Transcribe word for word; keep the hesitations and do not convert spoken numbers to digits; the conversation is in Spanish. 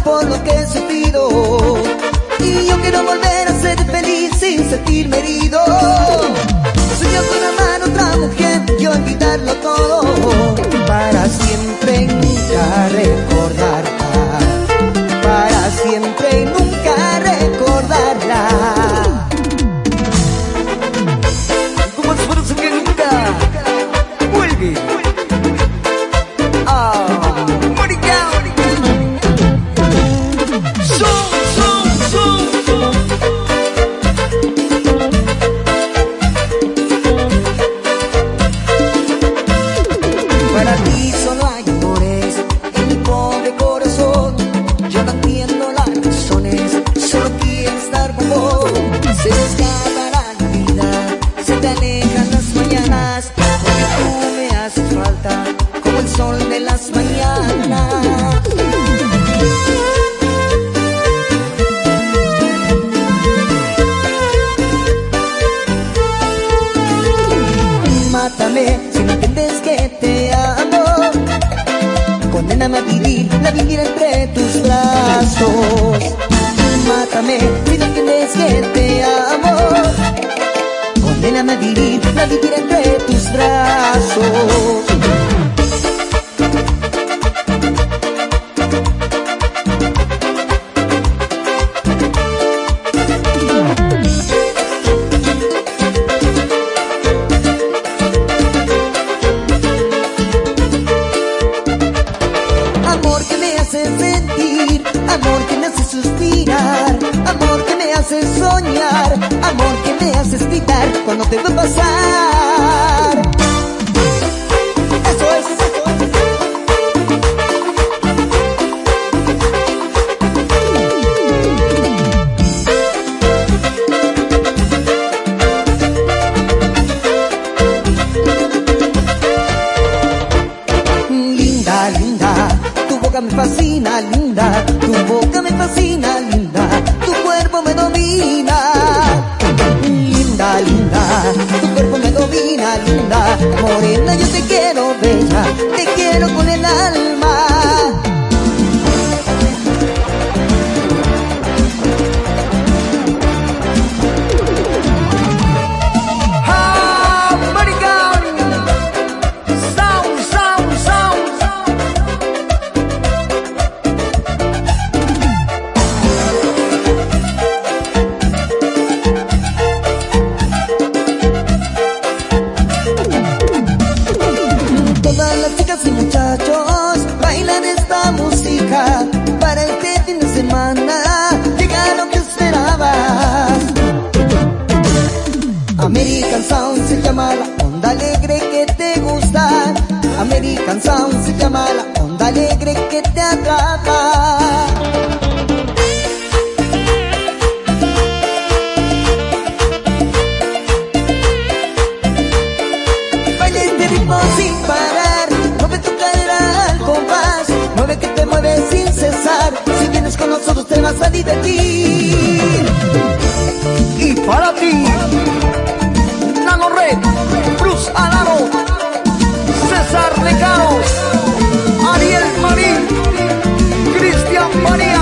por lo que he sufrido, y yo quiero volver a ser feliz sin sentirme herido. Soñó con amar a otra mujer y olvidarlo todo, para siempre y nunca recordarla, para siempre y nunca recordarla. Como esfuerzo que nunca vuelve. Mátame si no entiendes que te amo, condéname a vivir, a vivir entre tus brazos. Mátame si no entiendes que te amo, condéname a vivir, a vivir entre tus brazos. Amor que me hace suspirar, amor que me hace soñar, amor que me hace gritar cuando te veo pasar. Eso es, eso es. Linda, linda, tu boca me fascina, linda, tu boca me fascina, linda, tu cuerpo me domina. Linda, linda, tu cuerpo me domina, linda, morena yo te quiero bella, te quiero con el alma. Y muchachos bailan esta música para este fin de semana. Llega lo que esperabas. American Sound se llama la onda alegre que te gusta. American Sound se llama la onda alegre que te atrapa. Baila este ritmo sin parar, mueve tu cadera al compás, mueve que te mueve sin cesar. Si vienes con nosotros te vas a divertir. Y para ti, Nano Red, Cruz Alaro, César Recao, Ariel Marín, Cristian María.